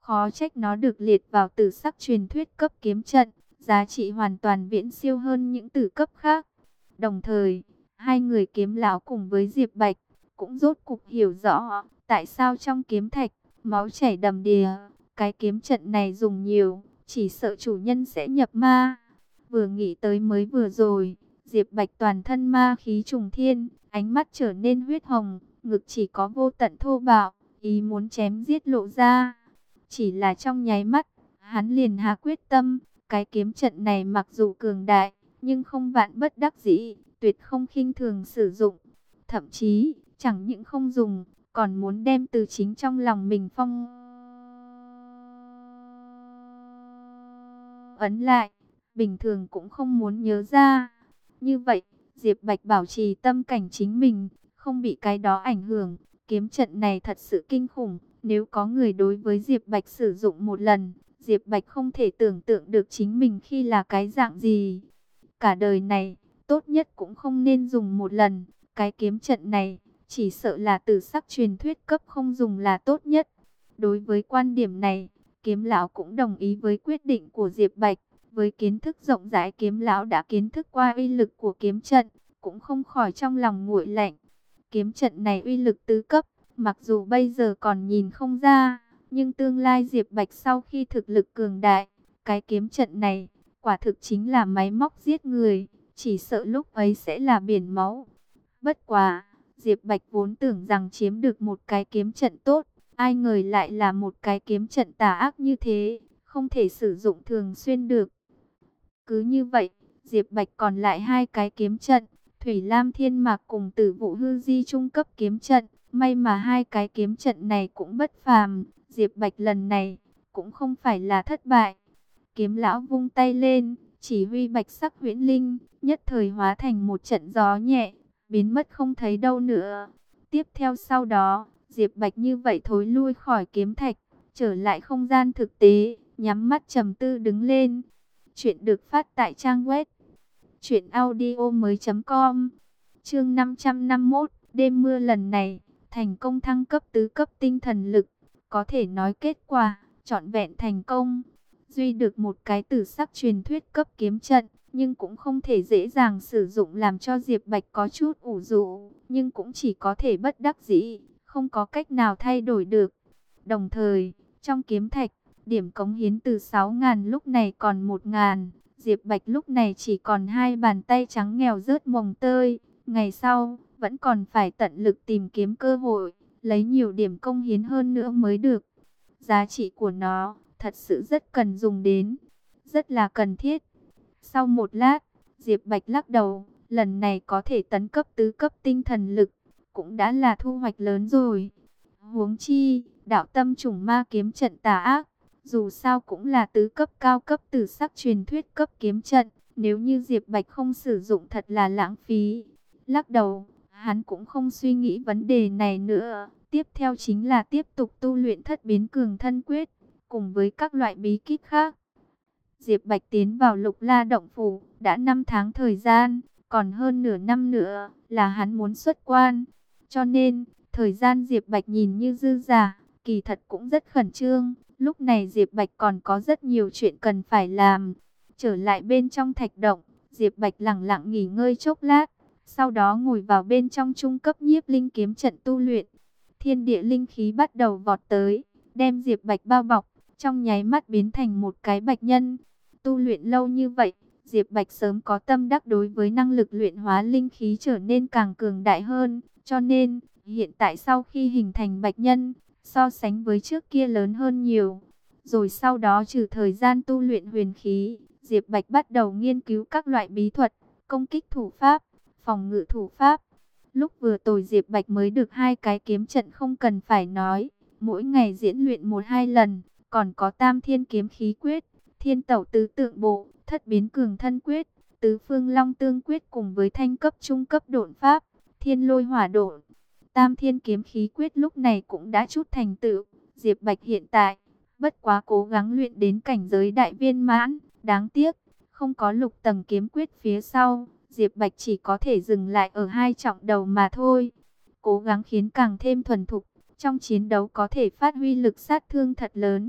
Khó trách nó được liệt vào tử sắc truyền thuyết cấp kiếm trận, giá trị hoàn toàn viễn siêu hơn những tử cấp khác. Đồng thời, hai người kiếm lão cùng với Diệp Bạch cũng rốt cục hiểu rõ tại sao trong kiếm thạch máu chảy đầm đìa, cái kiếm trận này dùng nhiều, chỉ sợ chủ nhân sẽ nhập ma. Vừa nghĩ tới mới vừa rồi, Diệp Bạch toàn thân ma khí trùng thiên, ánh mắt trở nên huyết hồng, ngực chỉ có vô tận thô bạo, ý muốn chém giết lộ ra. Chỉ là trong nháy mắt, hắn liền hạ quyết tâm, cái kiếm trận này mặc dù cường đại, nhưng không vạn bất đắc dĩ, tuyệt không khinh thường sử dụng. Thậm chí, chẳng những không dùng, còn muốn đem từ chính trong lòng mình phong ấn lại, bình thường cũng không muốn nhớ ra. Như vậy, Diệp Bạch bảo trì tâm cảnh chính mình, không bị cái đó ảnh hưởng. Kiếm trận này thật sự kinh khủng, nếu có người đối với Diệp Bạch sử dụng một lần, Diệp Bạch không thể tưởng tượng được chính mình khi là cái dạng gì. Cả đời này, tốt nhất cũng không nên dùng một lần. Cái kiếm trận này, chỉ sợ là tử sắc truyền thuyết cấp không dùng là tốt nhất. Đối với quan điểm này, kiếm lão cũng đồng ý với quyết định của Diệp Bạch. Với kiến thức rộng rãi, kiếm lão đã kiến thức qua uy lực của kiếm trận, cũng không khỏi trong lòng nguội lạnh. Kiếm trận này uy lực tứ cấp, mặc dù bây giờ còn nhìn không ra, nhưng tương lai Diệp Bạch sau khi thực lực cường đại, cái kiếm trận này quả thực chính là máy móc giết người, chỉ sợ lúc ấy sẽ là biển máu. Bất quá, Diệp Bạch vốn tưởng rằng chiếm được một cái kiếm trận tốt, ai ngờ lại là một cái kiếm trận tà ác như thế, không thể sử dụng thường xuyên được. Cứ như vậy, Diệp Bạch còn lại hai cái kiếm trận, Thủy Lam Thiên Mạc cùng Tử Vụ Hư Di trung cấp kiếm trận. May mà hai cái kiếm trận này cũng bất phàm, Diệp Bạch lần này cũng không phải là thất bại. Kiếm lão vung tay lên, chỉ huy bạch sắc huyễn linh, nhất thời hóa thành một trận gió nhẹ, biến mất không thấy đâu nữa. Tiếp theo sau đó, Diệp Bạch như vậy thối lui khỏi kiếm thạch, trở lại không gian thực tế, nhắm mắt trầm tư đứng lên. Chuyện được phát tại trang web truyệnaudiomoi.com. Chương 551, đêm mưa lần này thành công thăng cấp tứ cấp tinh thần lực, có thể nói kết quả trọn vẹn thành công. Duy được một cái tử sắc truyền thuyết cấp kiếm trận, nhưng cũng không thể dễ dàng sử dụng, làm cho Diệp Bạch có chút ủ rũ, nhưng cũng chỉ có thể bất đắc dĩ, không có cách nào thay đổi được. Đồng thời, trong kiếm thạch, điểm cống hiến từ 6.000 lúc này còn 1.000, Diệp Bạch lúc này chỉ còn hai bàn tay trắng nghèo rớt mồng tơi. Ngày sau, vẫn còn phải tận lực tìm kiếm cơ hội, lấy nhiều điểm công hiến hơn nữa mới được. Giá trị của nó thật sự rất cần dùng đến, rất là cần thiết. Sau một lát, Diệp Bạch lắc đầu, lần này có thể tấn cấp tứ cấp tinh thần lực, cũng đã là thu hoạch lớn rồi. Huống chi, đạo tâm trùng ma kiếm trận tà ác, dù sao cũng là tứ cấp cao cấp tử sắc truyền thuyết cấp kiếm trận, nếu như Diệp Bạch không sử dụng thật là lãng phí. Lắc đầu, hắn cũng không suy nghĩ vấn đề này nữa. Tiếp theo chính là tiếp tục tu luyện thất biến cường thân quyết, cùng với các loại bí kíp khác. Diệp Bạch tiến vào Lục La động phủ, đã 5 tháng thời gian, còn hơn nửa năm nữa là hắn muốn xuất quan. Cho nên, thời gian Diệp Bạch nhìn như dư dả, kỳ thật cũng rất khẩn trương. Lúc này Diệp Bạch còn có rất nhiều chuyện cần phải làm. Trở lại bên trong thạch động, Diệp Bạch lẳng lặng nghỉ ngơi chốc lát, sau đó ngồi vào bên trong trung cấp nhiếp linh kiếm trận tu luyện. Thiên địa linh khí bắt đầu vọt tới, đem Diệp Bạch bao bọc, trong nháy mắt biến thành một cái bạch nhân. Tu luyện lâu như vậy, Diệp Bạch sớm có tâm đắc đối với năng lực luyện hóa linh khí trở nên càng cường đại hơn, cho nên hiện tại sau khi hình thành bạch nhân, so sánh với trước kia lớn hơn nhiều. Rồi sau đó trừ thời gian tu luyện huyền khí, Diệp Bạch bắt đầu nghiên cứu các loại bí thuật, công kích thủ pháp, phòng ngự thủ pháp. Lúc vừa rồi Diệp Bạch mới được hai cái kiếm trận không cần phải nói, mỗi ngày diễn luyện 1-2 lần, còn có Tam Thiên kiếm khí quyết, Thiên Tẩu tứ tượng bộ, Thất biến cường thân quyết, Tứ phương long tương quyết cùng với thanh cấp trung cấp độn pháp, Thiên lôi hỏa độn. Tam Thiên kiếm khí quyết lúc này cũng đã chút thành tựu. Diệp Bạch hiện tại bất quá cố gắng luyện đến cảnh giới đại viên mãn, đáng tiếc không có lục tầng kiếm quyết phía sau, Diệp Bạch chỉ có thể dừng lại ở 2 trọng đầu mà thôi. Cố gắng khiến càng thêm thuần thục, trong chiến đấu có thể phát huy lực sát thương thật lớn.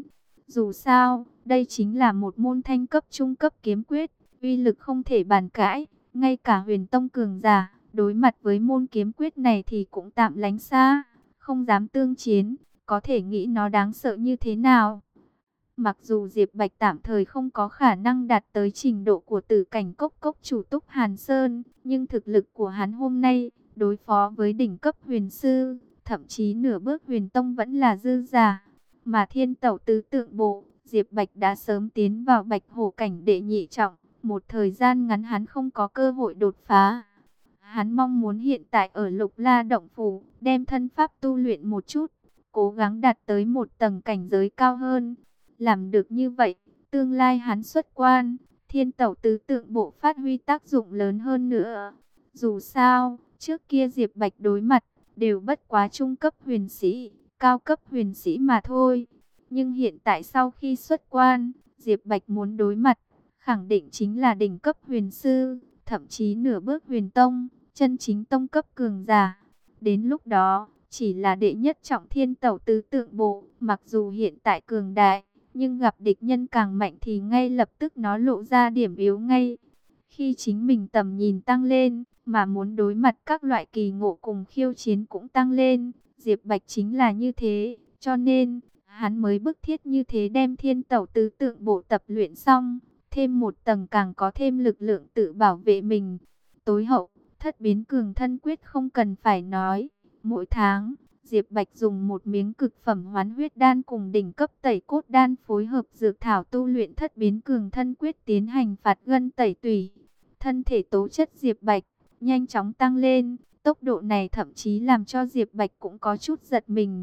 Dù sao, đây chính là một môn thanh cấp trung cấp kiếm quyết, uy lực không thể bàn cãi. Ngay cả Huyền Tông cường giả, đối mặt với môn kiếm quyết này thì cũng tạm lánh xa, không dám tương chiến, có thể nghĩ nó đáng sợ như thế nào. Mặc dù Diệp Bạch tạm thời không có khả năng đạt tới trình độ của Tử Cảnh Cốc Cốc chủ Túc Hàn Sơn, nhưng thực lực của hắn hôm nay, đối phó với đỉnh cấp huyền sư, thậm chí nửa bước huyền tông vẫn là dư giả. Mà Thiên Tẩu Tứ Tượng Bộ, Diệp Bạch đã sớm tiến vào Bạch Hổ cảnh đệ nhị trọng, một thời gian ngắn hắn không có cơ hội đột phá. Hắn mong muốn hiện tại ở Lục La Động Phủ, đem thân pháp tu luyện một chút, cố gắng đạt tới một tầng cảnh giới cao hơn. Làm được như vậy, tương lai hắn xuất quan, Thiên Tẩu Tứ Tượng Bộ phát huy tác dụng lớn hơn nữa. Dù sao, trước kia Diệp Bạch đối mặt, đều bất quá trung cấp huyền sĩ, cao cấp huyền sĩ mà thôi. Nhưng hiện tại sau khi xuất quan, Diệp Bạch muốn đối mặt, khẳng định chính là đỉnh cấp huyền sư, thậm chí nửa bước huyền tông, chân chính tông cấp cường giả. Đến lúc đó, chỉ là đệ nhất trọng Thiên Tẩu Tứ Tượng Bộ, mặc dù hiện tại cường đại, nhưng gặp địch nhân càng mạnh thì ngay lập tức nó lộ ra điểm yếu ngay. Khi chính mình tầm nhìn tăng lên, mà muốn đối mặt các loại kỳ ngộ cùng khiêu chiến cũng tăng lên, Diệp Bạch chính là như thế, cho nên hắn mới bức thiết như thế đem Thiên Tẩu Tứ Tượng Bộ tập luyện xong, thêm một tầng càng có thêm lực lượng tự bảo vệ mình. Tối hậu, Thất Biến Cường Thân Quyết không cần phải nói, mỗi tháng Diệp Bạch dùng một miếng cực phẩm Hoán Huyết Đan cùng đỉnh cấp Tẩy Cốt Đan phối hợp dược thảo tu luyện Thất Biến Cường Thân Quyết tiến hành phạt gân tẩy tủy. Thân thể tố chất Diệp Bạch nhanh chóng tăng lên, tốc độ này thậm chí làm cho Diệp Bạch cũng có chút giật mình.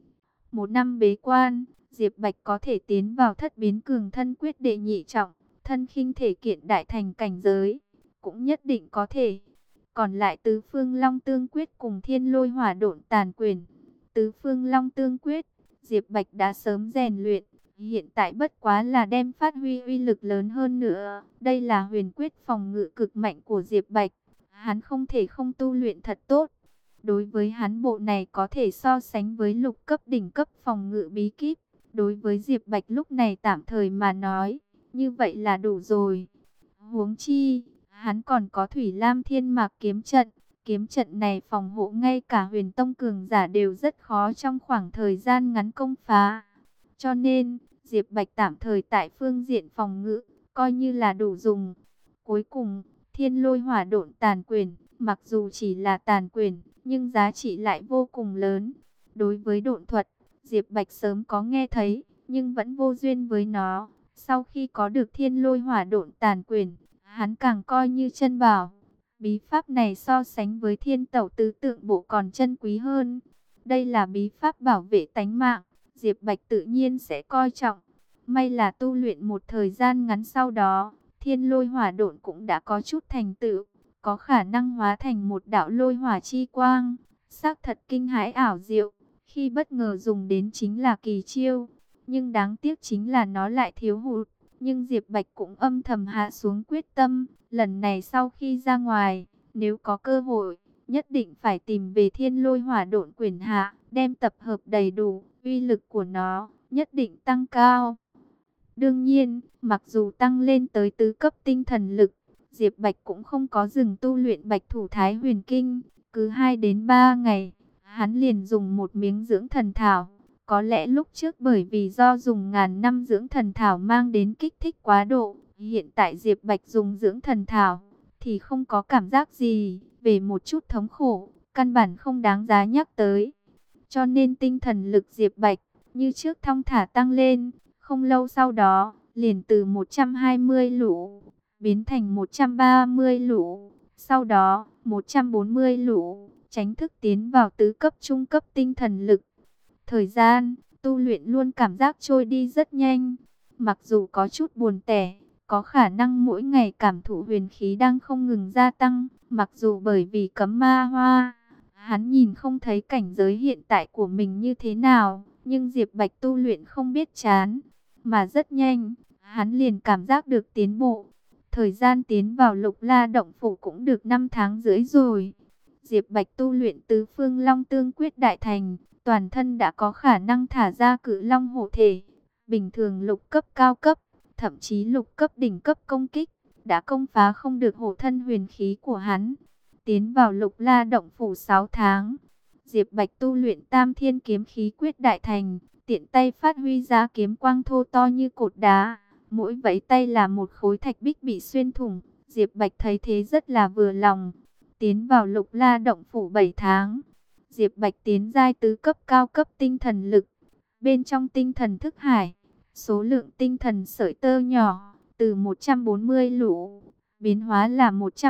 Một năm bế quan, Diệp Bạch có thể tiến vào Thất Biến Cường Thân Quyết đệ nhị trọng, thân khinh thể kiện đại thành cảnh giới, cũng nhất định có thể. Còn lại Tứ Phương Long Tương Quyết cùng Thiên Lôi Hỏa Độn Tàn Quyền. Tứ Phương Long Tương Quyết, Diệp Bạch đã sớm rèn luyện, hiện tại bất quá là đem phát huy uy lực lớn hơn nữa. Đây là huyền quyết phòng ngự cực mạnh của Diệp Bạch, hắn không thể không tu luyện thật tốt. Đối với hắn, bộ này có thể so sánh với lục cấp đỉnh cấp phòng ngự bí kíp. Đối với Diệp Bạch lúc này tạm thời mà nói, như vậy là đủ rồi. Huống chi, hắn còn có Thủy Lam Thiên Mạc kiếm trận. Kiếm trận này phòng hộ ngay cả huyền tông cường giả đều rất khó trong khoảng thời gian ngắn công phá. Cho nên, Diệp Bạch tạm thời tại phương diện phòng ngự, coi như là đủ dùng. Cuối cùng, Thiên Lôi Hỏa Độn Tàn Quyền, mặc dù chỉ là tàn quyền, nhưng giá trị lại vô cùng lớn. Đối với độn thuật, Diệp Bạch sớm có nghe thấy, nhưng vẫn vô duyên với nó. Sau khi có được Thiên Lôi Hỏa Độn Tàn Quyền, hắn càng coi như chân bảo. Bí pháp này so sánh với Thiên Tẩu Tứ Tượng Bộ còn chân quý hơn. Đây là bí pháp bảo vệ tánh mạng, Diệp Bạch tự nhiên sẽ coi trọng. May là tu luyện một thời gian ngắn sau đó, Thiên Lôi Hỏa Độn cũng đã có chút thành tựu, có khả năng hóa thành một đạo lôi hỏa chi quang, xác thật kinh hãi ảo diệu, khi bất ngờ dùng đến chính là kỳ chiêu, nhưng đáng tiếc chính là nó lại thiếu hụt. Nhưng Diệp Bạch cũng âm thầm hạ xuống quyết tâm, lần này sau khi ra ngoài, nếu có cơ hội, nhất định phải tìm về Thiên Lôi Hỏa Độn Quyền hạ, đem tập hợp đầy đủ, uy lực của nó nhất định tăng cao. Đương nhiên, mặc dù tăng lên tới tứ cấp tinh thần lực, Diệp Bạch cũng không có dừng tu luyện Bạch Thủ Thái Huyền Kinh, cứ 2 đến 3 ngày, hắn liền dùng một miếng dưỡng thần thảo. Có lẽ lúc trước bởi vì do dùng ngàn năm dưỡng thần thảo mang đến kích thích quá độ, hiện tại Diệp Bạch dùng dưỡng thần thảo thì không có cảm giác gì, về một chút thống khổ, căn bản không đáng giá nhắc tới. Cho nên tinh thần lực Diệp Bạch như trước thong thả tăng lên, không lâu sau đó, liền từ 120 lũ biến thành 130 lũ, sau đó 140 lũ, chính thức tiến vào tứ cấp trung cấp tinh thần lực. Thời gian tu luyện luôn cảm giác trôi đi rất nhanh, mặc dù có chút buồn tẻ, có khả năng mỗi ngày cảm thụ huyền khí đang không ngừng gia tăng, mặc dù bởi vì cấm ma hoa, hắn nhìn không thấy cảnh giới hiện tại của mình như thế nào, nhưng Diệp Bạch tu luyện không biết chán, mà rất nhanh, hắn liền cảm giác được tiến bộ. Thời gian tiến vào Lục La Động Phủ cũng được 5 tháng rưỡi rồi. Diệp Bạch tu luyện Tứ Phương Long Tương Quyết đại thành, toàn thân đã có khả năng thả ra Cự Long hộ thể. Bình thường lục cấp cao cấp, thậm chí lục cấp đỉnh cấp công kích, đã công phá không được hộ thân huyền khí của hắn. Tiến vào Lục La động phủ 6 tháng, Diệp Bạch tu luyện Tam Thiên kiếm khí quyết đại thành, tiện tay phát huy ra kiếm quang thô to như cột đá, mỗi vẫy tay là một khối thạch bích bị xuyên thủng. Diệp Bạch thấy thế rất là vừa lòng. Tiến vào Lục La động phủ 7 tháng, Diệp Bạch tiến giai tứ cấp cao cấp tinh thần lực. Bên trong tinh thần thức hải, số lượng tinh thần sợi tơ nhỏ từ 140 lũ biến hóa là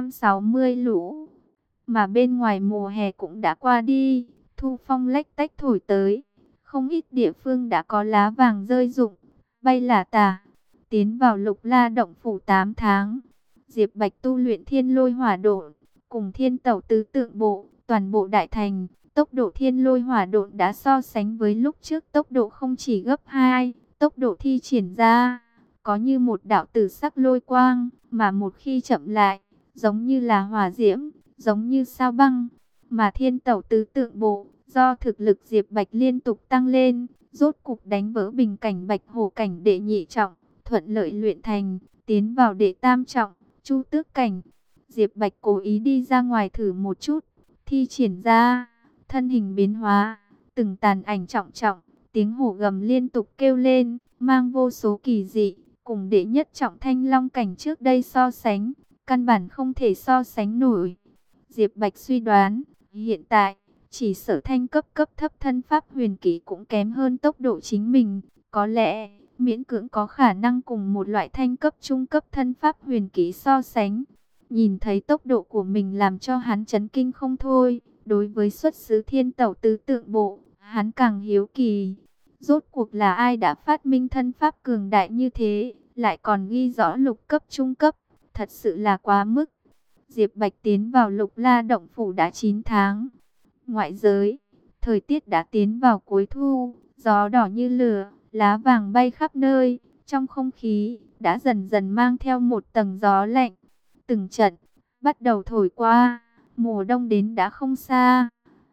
160 lũ. Mà bên ngoài mùa hè cũng đã qua đi, thu phong lách tách thổi tới, không ít địa phương đã có lá vàng rơi rụng, bay lả tả. Tiến vào Lục La động phủ 8 tháng, Diệp Bạch tu luyện Thiên Lôi Hỏa Độn cùng Thiên Tẩu Tứ Tượng Bộ, toàn bộ đại thành. Tốc độ Thiên Lôi Hỏa Độn đã so sánh với lúc trước tốc độ không chỉ gấp 2, tốc độ thi triển ra có như một đạo tử sắc lôi quang, mà một khi chậm lại, giống như là hỏa diễm, giống như sao băng. Mà Thiên Tẩu Tứ Tượng Bộ, do thực lực Diệp Bạch liên tục tăng lên, rốt cục đánh vỡ bình cảnh Bạch Hổ cảnh đệ nhị trọng, thuận lợi luyện thành, tiến vào đệ tam trọng, Chu Tước cảnh. Diệp Bạch cố ý đi ra ngoài thử một chút, thi triển ra, thân hình biến hóa, từng tàn ảnh trọng trọng, tiếng hổ gầm liên tục kêu lên, mang vô số kỳ dị, cùng đệ nhất trọng Thanh Long cảnh trước đây so sánh, căn bản không thể so sánh nổi. Diệp Bạch suy đoán, hiện tại, chỉ sở thanh cấp thấp thân pháp huyền kỹ cũng kém hơn tốc độ chính mình, có lẽ miễn cưỡng có khả năng cùng một loại thanh cấp trung cấp thân pháp huyền kỹ so sánh. Nhìn thấy tốc độ của mình làm cho hắn chấn kinh không thôi. Đối với xuất xứ Thiên Tẩu Tứ Tượng Bộ, hắn càng hiếu kỳ. Rốt cuộc là ai đã phát minh thân pháp cường đại như thế, lại còn ghi rõ lục cấp trung cấp, thật sự là quá mức. Diệp Bạch tiến vào Lục La động phủ đã 9 tháng. Ngoại giới, thời tiết đã tiến vào cuối thu, gió đỏ như lửa, lá vàng bay khắp nơi, trong không khí đã dần dần mang theo một tầng gió lạnh. Từng trận bắt đầu thổi qua, mùa đông đến đã không xa.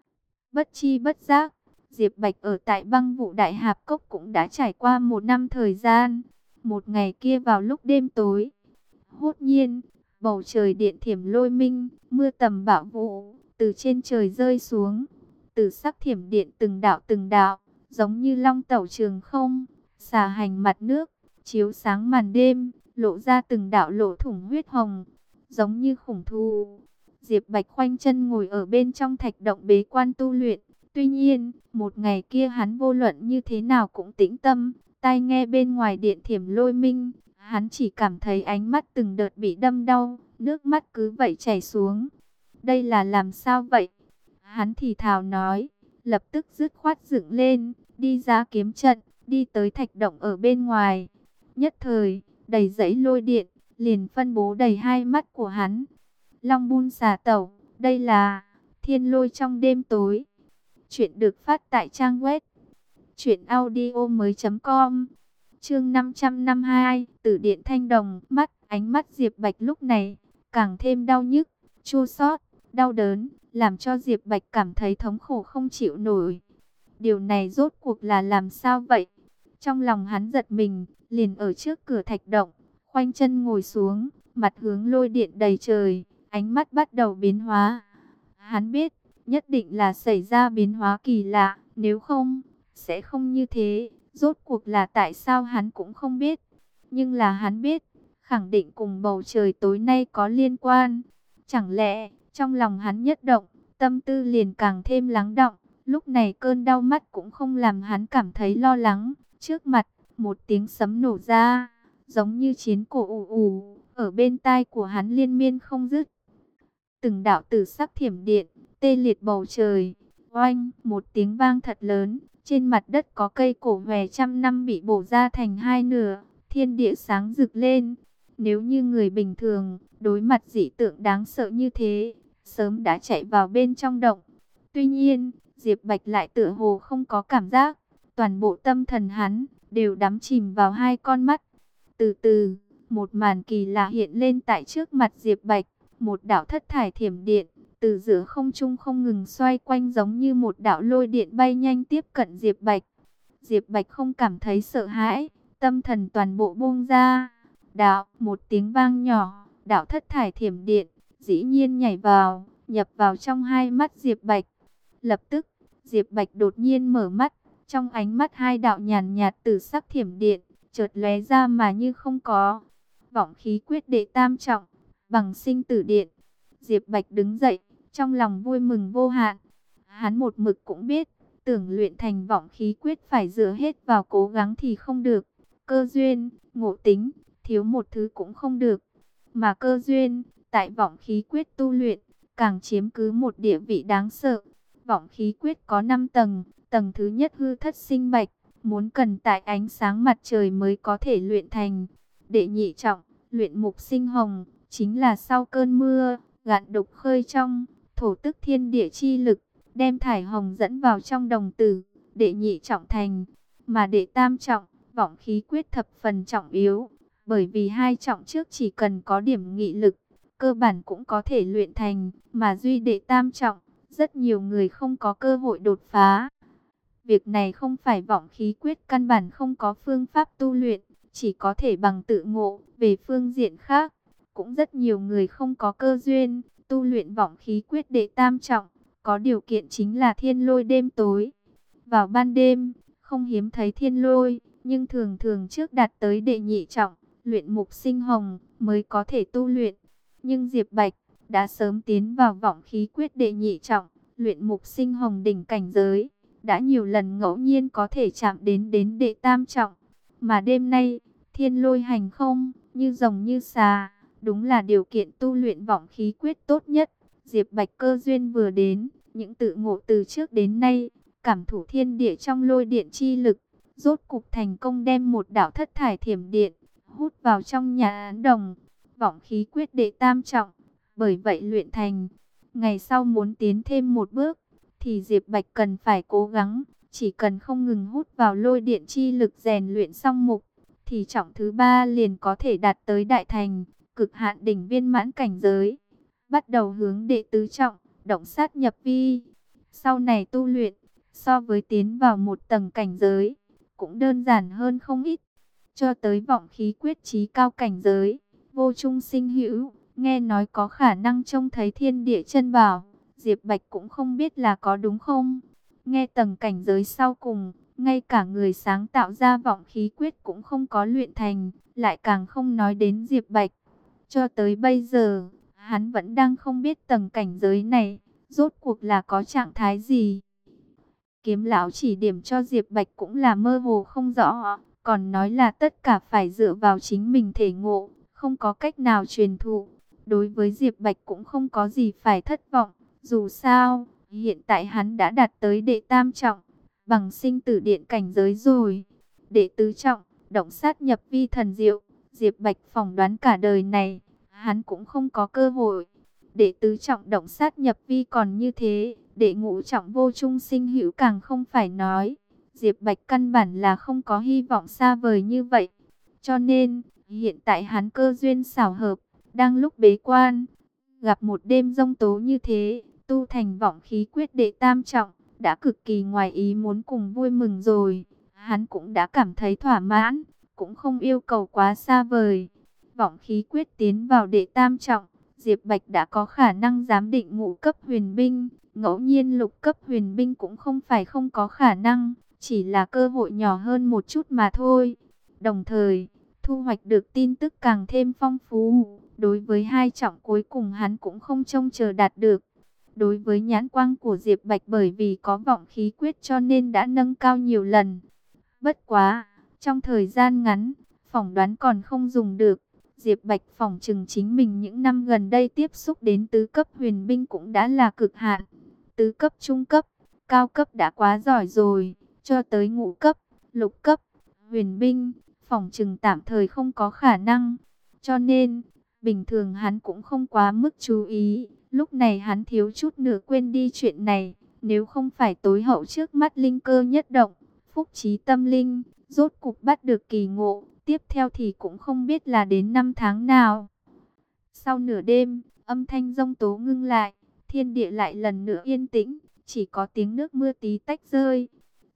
Bất chi bất giác, Diệp Bạch ở tại Băng Vũ Đại Hạp Cốc cũng đã trải qua 1 năm thời gian. Một ngày kia vào lúc đêm tối, hốt nhiên, bầu trời điện thiểm lôi minh, mưa tầm bão vụ từ trên trời rơi xuống. Từ sắc thiểm điện từng đạo, giống như long tẩu trường không, xà hành mặt nước, chiếu sáng màn đêm, lộ ra từng đạo lỗ thủng huyết hồng, giống như khủng thú. Diệp Bạch khoanh chân ngồi ở bên trong thạch động bế quan tu luyện. Tuy nhiên, một ngày kia hắn vô luận như thế nào cũng tĩnh tâm, tai nghe bên ngoài điện thiểm lôi minh, hắn chỉ cảm thấy ánh mắt từng đợt bị đâm đau, nước mắt cứ vậy chảy xuống. Đây là làm sao vậy? Hắn thì thào nói, lập tức dứt khoát dựng lên, đi ra kiếm trận, đi tới thạch động ở bên ngoài. Nhất thời, đầy dãy lôi điện, liền phân bố đầy hai mắt của hắn. Long Bun Xà Tẩu, đây là Thiên Lôi trong đêm tối. Chuyện được phát tại trang web truyệnaudiomoi.com. Chương 552, Tử Điện Thanh Đồng. Ánh mắt Diệp Bạch lúc này càng thêm đau nhức, chua xót, đau đớn, làm cho Diệp Bạch cảm thấy thống khổ không chịu nổi. Điều này rốt cuộc là làm sao vậy? Trong lòng hắn giật mình, liền ở trước cửa thạch động, khoanh chân ngồi xuống, mặt hướng lôi điện đầy trời, ánh mắt bắt đầu biến hóa. Hắn biết, nhất định là xảy ra biến hóa kỳ lạ, nếu không, sẽ không như thế. Rốt cuộc là tại sao hắn cũng không biết. Nhưng là hắn biết, khẳng định cùng bầu trời tối nay có liên quan. Chẳng lẽ, trong lòng hắn nhất động, tâm tư liền càng thêm lắng đọng. Lúc này cơn đau mắt cũng không làm hắn cảm thấy lo lắng. Trước mặt, một tiếng sấm nổ ra, giống như chiến cổ ù ù, ở bên tai của hắn liên miên không dứt. Từng đạo tử sắc thiểm điện, tê liệt bầu trời. Oanh, một tiếng vang thật lớn, trên mặt đất có cây cổ hòe trăm năm bị bổ ra thành hai nửa, thiên địa sáng rực lên. Nếu như người bình thường, đối mặt dị tượng đáng sợ như thế, sớm đã chạy vào bên trong động. Tuy nhiên, Diệp Bạch lại tựa hồ không có cảm giác, toàn bộ tâm thần hắn đều đắm chìm vào hai con mắt. Từ từ, một màn kỳ lạ hiện lên tại trước mặt Diệp Bạch, một đạo thất thải thiểm điện từ giữa không trung không ngừng xoay quanh, giống như một đạo lôi điện bay nhanh tiếp cận Diệp Bạch. Diệp Bạch không cảm thấy sợ hãi, tâm thần toàn bộ buông ra. Đạo, một tiếng vang nhỏ, đạo thất thải thiểm điện, dĩ nhiên nhảy vào, nhập vào trong hai mắt Diệp Bạch. Lập tức, Diệp Bạch đột nhiên mở mắt, trong ánh mắt hai đạo nhàn nhạt tử sắc thiểm điện, chợt lóe ra mà như không có. Vọng khí quyết đệ tam trọng, bằng sinh tử điện. Diệp Bạch đứng dậy, trong lòng vui mừng vô hạn. Hắn một mực cũng biết, tưởng luyện thành vọng khí quyết phải dựa hết vào cố gắng thì không được. Cơ duyên, ngộ tính, thiếu một thứ cũng không được. Mà cơ duyên, tại vọng khí quyết tu luyện, càng chiếm cứ một địa vị đáng sợ. Vọng khí quyết có 5 tầng, tầng thứ nhất hư thất sinh bạch, muốn cần tại ánh sáng mặt trời mới có thể luyện thành. Đệ nhị trọng, luyện mục sinh hồng, chính là sau cơn mưa, gạn đục khơi trong, thổ tức thiên địa chi lực, đem thải hồng dẫn vào trong đồng tử, đệ nhị trọng thành. Mà đệ tam trọng, vọng khí quyết thập phần trọng yếu, bởi vì hai trọng trước chỉ cần có điểm nghị lực, cơ bản cũng có thể luyện thành, mà duy đệ tam trọng, rất nhiều người không có cơ hội đột phá. Việc này không phải vọng khí quyết căn bản không có phương pháp tu luyện, chỉ có thể bằng tự ngộ. Về phương diện khác, cũng rất nhiều người không có cơ duyên tu luyện vọng khí quyết đệ tam trọng. Có điều kiện chính là thiên lôi đêm tối. Vào ban đêm, không hiếm thấy thiên lôi, nhưng thường thường trước đạt tới đệ nhị trọng, luyện mục sinh hồng mới có thể tu luyện. Nhưng Diệp Bạch đã sớm tiến vào vọng khí quyết đệ nhị trọng, luyện mục sinh hồng đỉnh cảnh giới, đã nhiều lần ngẫu nhiên có thể chạm đến đệ tam trọng. Mà đêm nay, thiên lôi hành không, như rồng như xà, đúng là điều kiện tu luyện vọng khí quyết tốt nhất. Diệp Bạch cơ duyên vừa đến, những tự ngộ từ trước đến nay, cảm thụ thiên địa trong lôi điện chi lực, rốt cục thành công đem một đạo thất thải thiểm điện hút vào trong nhà án đồng. Vọng khí quyết đệ tam trọng, bởi vậy luyện thành. Ngày sau muốn tiến thêm một bước, thì Diệp Bạch cần phải cố gắng, chỉ cần không ngừng hút vào lôi điện chi lực rèn luyện xong mục, thì trọng thứ ba liền có thể đạt tới đại thành, cực hạn đỉnh viên mãn cảnh giới. Bắt đầu hướng đệ tứ trọng, động sát nhập vi. Sau này tu luyện, so với tiến vào một tầng cảnh giới, cũng đơn giản hơn không ít. Cho tới vọng khí quyết chí cao cảnh giới, vô trung sinh hữu, nghe nói có khả năng trông thấy thiên địa chân bảo. Diệp Bạch cũng không biết là có đúng không. Nghe tầng cảnh giới sau cùng, ngay cả người sáng tạo ra vọng khí quyết cũng không có luyện thành, lại càng không nói đến Diệp Bạch. Cho tới bây giờ, hắn vẫn đang không biết tầng cảnh giới này, rốt cuộc là có trạng thái gì. Kiếm lão chỉ điểm cho Diệp Bạch cũng là mơ hồ không rõ, còn nói là tất cả phải dựa vào chính mình thể ngộ, không có cách nào truyền thụ. Đối với Diệp Bạch cũng không có gì phải thất vọng, dù sao, hiện tại hắn đã đạt tới đệ tam trọng, bằng sinh tử điện cảnh giới rồi. Đệ tứ trọng, động sát nhập vi thần diệu, Diệp Bạch phỏng đoán cả đời này, hắn cũng không có cơ hội. Đệ tứ trọng động sát nhập vi còn như thế, đệ ngũ trọng vô trung sinh hữu càng không phải nói. Diệp Bạch căn bản là không có hy vọng xa vời như vậy. Cho nên, hiện tại hắn cơ duyên xảo hợp, đang lúc bế quan, gặp một đêm giông tố như thế, tu thành vọng khí quyết đệ tam trọng, đã cực kỳ ngoài ý muốn cùng vui mừng rồi. Hắn cũng đã cảm thấy thỏa mãn, cũng không yêu cầu quá xa vời. Vọng khí quyết tiến vào đệ tam trọng, Diệp Bạch đã có khả năng giám định ngũ cấp huyền binh, ngẫu nhiên lục cấp huyền binh cũng không phải không có khả năng, chỉ là cơ hội nhỏ hơn một chút mà thôi. Đồng thời, thu hoạch được tin tức càng thêm phong phú, đối với hai trọng cuối cùng hắn cũng không trông chờ đạt được. Đối với nhãn quang của Diệp Bạch bởi vì có vọng khí quyết cho nên đã nâng cao nhiều lần. Bất quá, trong thời gian ngắn, phỏng đoán còn không dùng được. Diệp Bạch phỏng chừng chính mình những năm gần đây tiếp xúc đến tứ cấp huyền binh cũng đã là cực hạn. Tứ cấp, trung cấp, cao cấp đã quá giỏi rồi, cho tới ngũ cấp, lục cấp, huyền binh, phỏng chừng tạm thời không có khả năng. Cho nên, bình thường hắn cũng không quá mức chú ý, lúc này hắn thiếu chút nữa quên đi chuyện này, nếu không phải tối hậu trước mắt linh cơ nhất động, phúc trí tâm linh, rốt cục bắt được kỳ ngộ. Tiếp theo thì cũng không biết là đến năm tháng nào. Sau nửa đêm, âm thanh giông tố ngưng lại, thiên địa lại lần nữa yên tĩnh, chỉ có tiếng nước mưa tí tách rơi.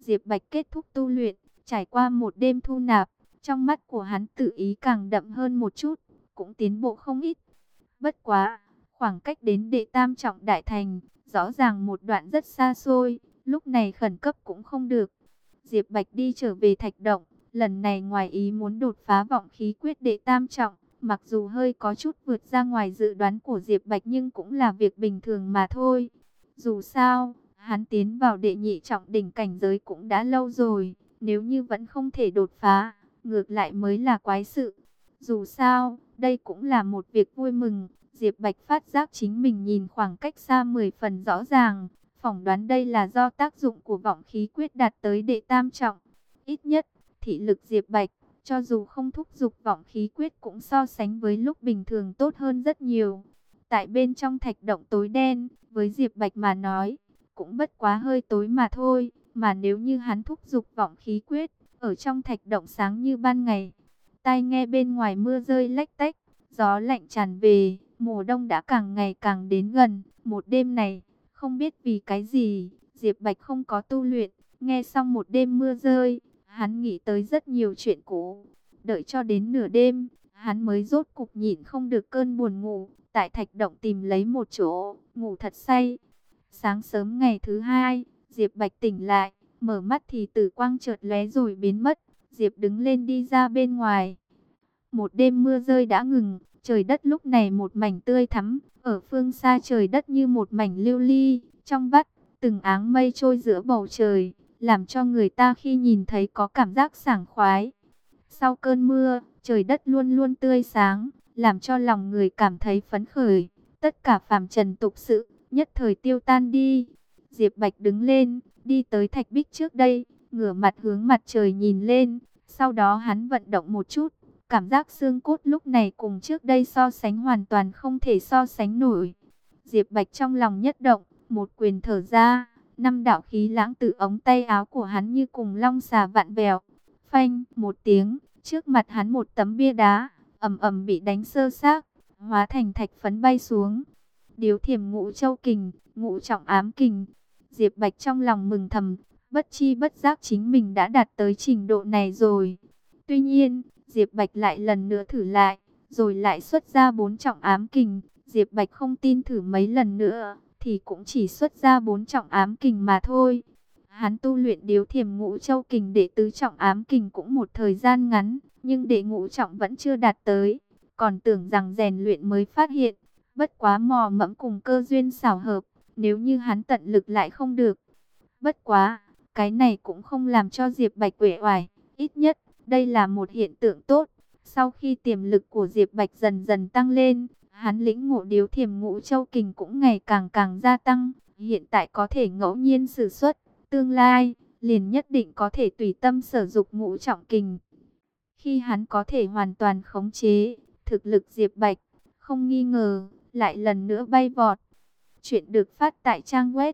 Diệp Bạch kết thúc tu luyện, trải qua một đêm thu nạp, trong mắt của hắn tự ý càng đậm hơn một chút, cũng tiến bộ không ít. Bất quá, khoảng cách đến đệ tam trọng đại thành, rõ ràng một đoạn rất xa xôi, lúc này khẩn cấp cũng không được. Diệp Bạch đi trở về thạch động, lần này ngoài ý muốn đột phá vọng khí quyết đệ tam trọng, mặc dù hơi có chút vượt ra ngoài dự đoán của Diệp Bạch nhưng cũng là việc bình thường mà thôi. Dù sao, hắn tiến vào đệ nhị trọng đỉnh cảnh giới cũng đã lâu rồi, nếu như vẫn không thể đột phá, ngược lại mới là quái sự. Dù sao, đây cũng là một việc vui mừng. Diệp Bạch phát giác chính mình nhìn khoảng cách xa 10 phần rõ ràng, phỏng đoán đây là do tác dụng của vọng khí quyết đạt tới đệ tam trọng. Ít nhất, thị lực Diệp Bạch, cho dù không thúc giục vọng khí quyết cũng so sánh với lúc bình thường tốt hơn rất nhiều. Tại bên trong thạch động tối đen, với Diệp Bạch mà nói, cũng bất quá hơi tối mà thôi, mà nếu như hắn thúc giục vọng khí quyết, ở trong thạch động sáng như ban ngày. Tai nghe bên ngoài mưa rơi lách tách, gió lạnh tràn về, mùa đông đã càng ngày càng đến gần. Một đêm này, không biết vì cái gì, Diệp Bạch không có tu luyện, nghe xong một đêm mưa rơi, hắn nghĩ tới rất nhiều chuyện cũ. Đợi cho đến nửa đêm, hắn mới rốt cục nhịn không được cơn buồn ngủ, tại thạch động tìm lấy một chỗ, ngủ thật say. Sáng sớm ngày thứ hai, Diệp Bạch tỉnh lại, mở mắt thì tử quang chợt lóe rồi biến mất. Diệp đứng lên đi ra bên ngoài. Một đêm mưa rơi đã ngừng, trời đất lúc này một mảnh tươi thắm, ở phương xa trời đất như một mảnh lưu ly, trong vắt, từng áng mây trôi giữa bầu trời, làm cho người ta khi nhìn thấy có cảm giác sảng khoái. Sau cơn mưa, trời đất luôn luôn tươi sáng, làm cho lòng người cảm thấy phấn khởi, tất cả phàm trần tục sự, nhất thời tiêu tan đi. Diệp Bạch đứng lên, đi tới thạch bích trước đây, ngửa mặt hướng mặt trời nhìn lên, sau đó hắn vận động một chút. Cảm giác xương cốt lúc này cùng trước đây so sánh hoàn toàn không thể so sánh nổi. Diệp Bạch trong lòng nhất động, một quyền thở ra, năm đạo khí lãng từ ống tay áo của hắn như cùng long xà vạn vẹo. Phanh, một tiếng, trước mặt hắn một tấm bia đá, ầm ầm bị đánh sơ xác, hóa thành thạch phấn bay xuống. Điếu thiểm ngũ châu kình, ngũ trọng ám kình. Diệp Bạch trong lòng mừng thầm, bất chi bất giác chính mình đã đạt tới trình độ này rồi. Tuy nhiên, Diệp Bạch lại lần nữa thử lại, rồi lại xuất ra 4 trọng ám kình. Diệp Bạch không tin thử mấy lần nữa, thì cũng chỉ xuất ra 4 trọng ám kình mà thôi. Hắn tu luyện điếu thiểm ngũ châu kình đệ tứ trọng ám kình cũng một thời gian ngắn, nhưng đệ ngũ trọng vẫn chưa đạt tới. Còn tưởng rằng rèn luyện mới phát hiện, bất quá mò mẫm cùng cơ duyên xảo hợp, nếu như hắn tận lực lại không được. Bất quá, cái này cũng không làm cho Diệp Bạch uể oải, ít nhất đây là một hiện tượng tốt. Sau khi tiềm lực của Diệp Bạch dần dần tăng lên, hắn lĩnh ngộ điếu thiểm ngũ châu kình cũng ngày càng gia tăng. Hiện tại có thể ngẫu nhiên sử xuất, tương lai liền nhất định có thể tùy tâm sử dụng ngũ trọng kình. Khi hắn có thể hoàn toàn khống chế, thực lực Diệp Bạch không nghi ngờ lại lần nữa bay vọt. Chuyện được phát tại trang web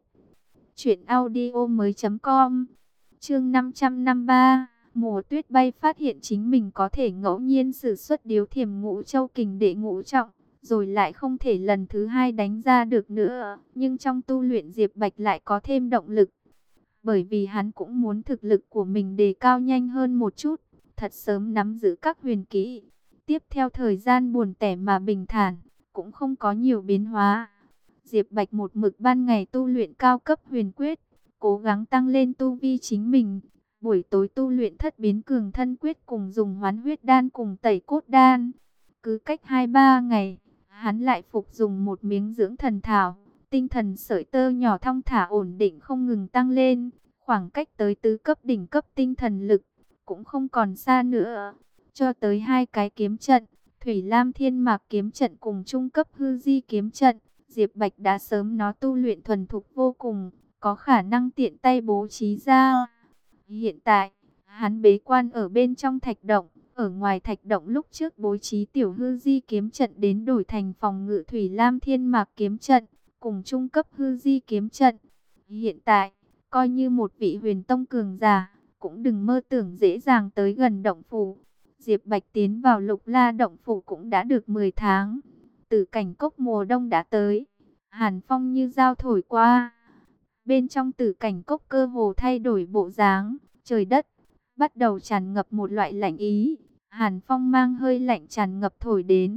truyệnaudiomoi.com. Chương 553. Mùa Tuyết Bay phát hiện chính mình có thể ngẫu nhiên sử xuất điếu thiểm ngũ châu kình đệ ngũ trọng, rồi lại không thể lần thứ hai đánh ra được nữa. Nhưng trong tu luyện Diệp Bạch lại có thêm động lực, bởi vì hắn cũng muốn thực lực của mình đề cao nhanh hơn một chút, thật sớm nắm giữ các huyền kỹ. Tiếp theo thời gian buồn tẻ mà bình thản, cũng không có nhiều biến hóa. Diệp Bạch một mực ban ngày tu luyện cao cấp huyền quyết, cố gắng tăng lên tu vi chính mình. Buổi tối tu luyện thất biến cường thân quyết cùng dùng hoán huyết đan cùng tẩy cốt đan. Cứ cách 2-3 ngày, hắn lại phục dùng một miếng dưỡng thần thảo. Tinh thần sợi tơ nhỏ thong thả ổn định không ngừng tăng lên. Khoảng cách tới tứ cấp đỉnh cấp tinh thần lực cũng không còn xa nữa. Cho tới 2 cái kiếm trận, Thủy Lam Thiên Mạc kiếm trận cùng trung cấp hư di kiếm trận, Diệp Bạch đã sớm nó tu luyện thuần thục vô cùng, có khả năng tiện tay bố trí ra. Hiện tại, hắn bế quan ở bên trong thạch động, ở ngoài thạch động lúc trước bố trí tiểu hư di kiếm trận đến đổi thành phòng ngự Thủy Lam Thiên Mạc kiếm trận, cùng trung cấp hư di kiếm trận. Hiện tại, coi như một vị huyền tông cường giả, cũng đừng mơ tưởng dễ dàng tới gần động phủ. Diệp Bạch tiến vào Lục La động phủ cũng đã được 10 tháng. Tử cảnh cốc mùa đông đã tới, hàn phong như dao thổi qua. Bên trong tử cảnh cốc cơ hồ thay đổi bộ dáng, trời đất bắt đầu tràn ngập một loại lạnh ý, hàn phong mang hơi lạnh tràn ngập thổi đến.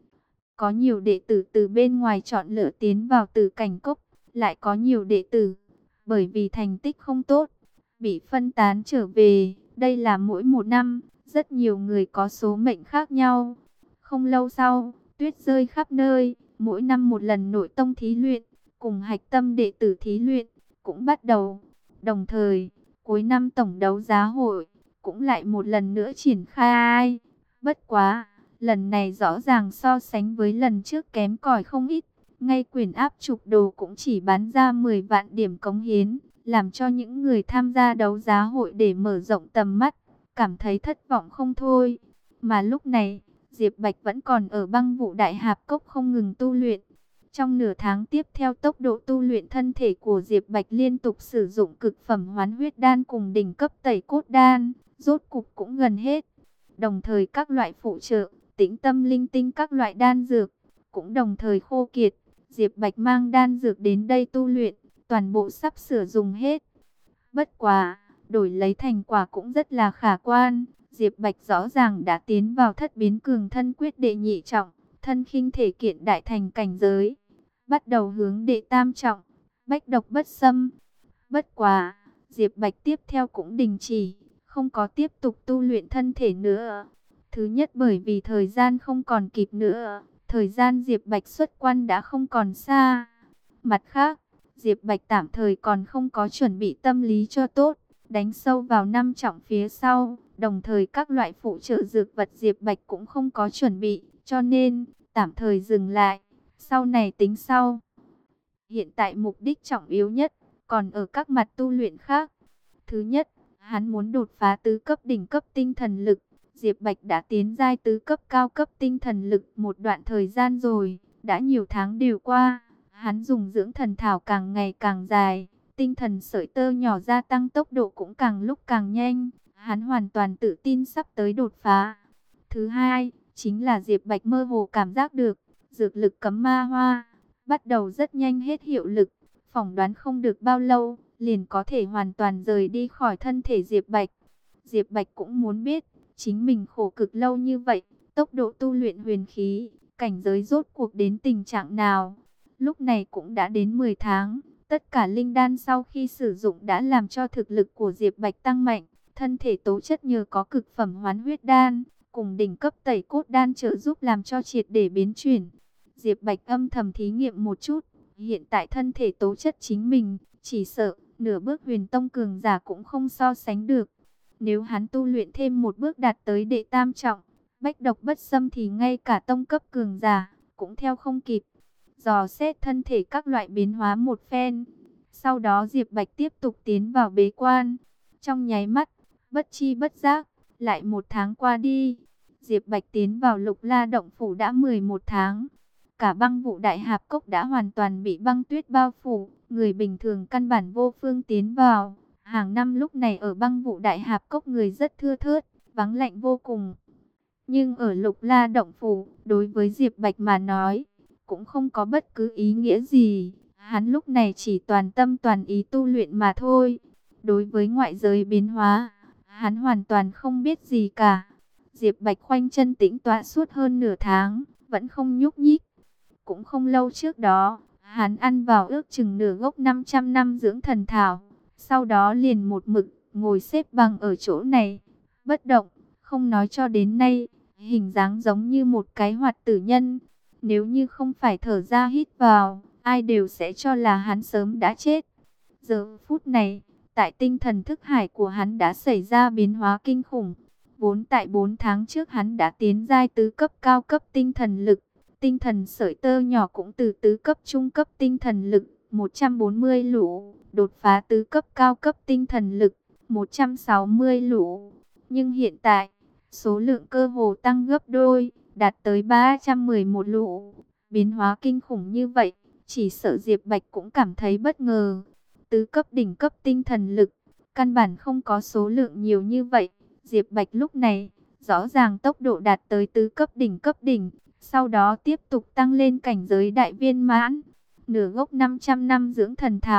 Có nhiều đệ tử từ bên ngoài chọn lựa tiến vào tử cảnh cốc, lại có nhiều đệ tử bởi vì thành tích không tốt bị phân tán trở về. Đây là mỗi một năm, rất nhiều người có số mệnh khác nhau. Không lâu sau, tuyết rơi khắp nơi, mỗi năm một lần nội tông thí luyện cùng hạch tâm đệ tử thí luyện cũng bắt đầu. Đồng thời, cuối năm tổng đấu giá hội cũng lại một lần nữa triển khai. Bất quá, lần này rõ ràng so sánh với lần trước kém cỏi không ít. Ngay quyển áp trục đồ cũng chỉ bán ra 10 vạn điểm cống hiến, làm cho những người tham gia đấu giá hội để mở rộng tầm mắt, cảm thấy thất vọng không thôi. Mà lúc này, Diệp Bạch vẫn còn ở Băng Vụ Đại Hạp Cốc không ngừng tu luyện. Trong nửa tháng tiếp theo, tốc độ tu luyện thân thể của Diệp Bạch liên tục sử dụng cực phẩm hoán huyết đan cùng đỉnh cấp tẩy cốt đan, rốt cục cũng gần hết. Đồng thời các loại phụ trợ, tĩnh tâm linh tinh các loại đan dược cũng đồng thời khô kiệt. Diệp Bạch mang đan dược đến đây tu luyện, toàn bộ sắp sửa dùng hết. Bất quá, đổi lấy thành quả cũng rất là khả quan. Diệp Bạch rõ ràng đã tiến vào thất biến cường thân quyết đệ nhị trọng, thân khinh thể kiện đại thành cảnh giới, bắt đầu hướng đệ tam trọng, bách độc bất xâm. Bất quá, Diệp Bạch tiếp theo cũng đình chỉ, không có tiếp tục tu luyện thân thể nữa. Thứ nhất bởi vì thời gian không còn kịp nữa, thời gian Diệp Bạch xuất quan đã không còn xa. Mặt khác, Diệp Bạch tạm thời còn không có chuẩn bị tâm lý cho tốt, đánh sâu vào năm trọng phía sau. Đồng thời các loại phụ trợ dược vật Diệp Bạch cũng không có chuẩn bị, cho nên tạm thời dừng lại, sau này tính sau. Hiện tại mục đích trọng yếu nhất còn ở các mặt tu luyện khác. Thứ nhất, hắn muốn đột phá tứ cấp đỉnh cấp tinh thần lực. Diệp Bạch đã tiến giai tứ cấp cao cấp tinh thần lực một đoạn thời gian rồi, đã nhiều tháng đều qua. Hắn dùng dưỡng thần thảo càng ngày càng dài, tinh thần sợi tơ nhỏ gia tăng tốc độ cũng càng lúc càng nhanh. Hắn hoàn toàn tự tin sắp tới đột phá. Thứ hai, chính là Diệp Bạch mơ hồ cảm giác được, dược lực cấm ma hoa bắt đầu rất nhanh hết hiệu lực. Phỏng đoán không được bao lâu, liền có thể hoàn toàn rời đi khỏi thân thể Diệp Bạch. Diệp Bạch cũng muốn biết, chính mình khổ cực lâu như vậy, tốc độ tu luyện huyền khí, cảnh giới rốt cuộc đến tình trạng nào. Lúc này cũng đã đến 10 tháng, tất cả linh đan sau khi sử dụng đã làm cho thực lực của Diệp Bạch tăng mạnh. Thân thể tố chất nhờ có cực phẩm hoán huyết đan, cùng đỉnh cấp tẩy cốt đan trợ giúp làm cho triệt để biến chuyển. Diệp Bạch âm thầm thí nghiệm một chút, hiện tại thân thể tố chất chính mình, chỉ sợ nửa bước huyền tông cường giả cũng không so sánh được. Nếu hắn tu luyện thêm một bước đạt tới đệ tam trọng, bách độc bất xâm thì ngay cả tông cấp cường giả cũng theo không kịp. Dò xét thân thể các loại biến hóa một phen, sau đó Diệp Bạch tiếp tục tiến vào bế quan. Trong nháy mắt, bất chi bất giác, lại một tháng qua đi. Diệp Bạch tiến vào Lục La động phủ đã 11 tháng. Cả Băng Vụ Đại Hạp Cốc đã hoàn toàn bị băng tuyết bao phủ, người bình thường căn bản vô phương tiến vào. Hàng năm lúc này ở Băng Vụ Đại Hạp Cốc người rất thưa thớt, vắng lạnh vô cùng. Nhưng ở Lục La động phủ, đối với Diệp Bạch mà nói, cũng không có bất cứ ý nghĩa gì. Hắn lúc này chỉ toàn tâm toàn ý tu luyện mà thôi. Đối với ngoại giới biến hóa, hắn hoàn toàn không biết gì cả. Diệp Bạch khoanh chân tĩnh tọa suốt hơn nửa tháng, vẫn không nhúc nhích. Cũng không lâu trước đó, hắn ăn vào ước chừng nửa gốc 500 năm dưỡng thần thảo. Sau đó liền một mực ngồi xếp bằng ở chỗ này, bất động, không nói cho đến nay, hình dáng giống như một cái hoạt tử nhân. Nếu như không phải thở ra hít vào, ai đều sẽ cho là hắn sớm đã chết. Giờ phút này, tại tinh thần thức hải của hắn đã xảy ra biến hóa kinh khủng. Vốn tại 4 tháng trước hắn đã tiến giai tứ cấp cao cấp tinh thần lực. Tinh thần sợi tơ nhỏ cũng từ tứ cấp trung cấp tinh thần lực 140 lũ, đột phá tứ cấp cao cấp tinh thần lực 160 lũ. Nhưng hiện tại, số lượng cơ hồ tăng gấp đôi, đạt tới 311 lũ. Biến hóa kinh khủng như vậy, chỉ sợ Diệp Bạch cũng cảm thấy bất ngờ. Tứ cấp đỉnh cấp tinh thần lực, căn bản không có số lượng nhiều như vậy. Diệp Bạch lúc này, rõ ràng tốc độ đạt tới tứ cấp đỉnh, sau đó tiếp tục tăng lên cảnh giới đại viên mãn. Nửa gốc 500 năm dưỡng thần thảo,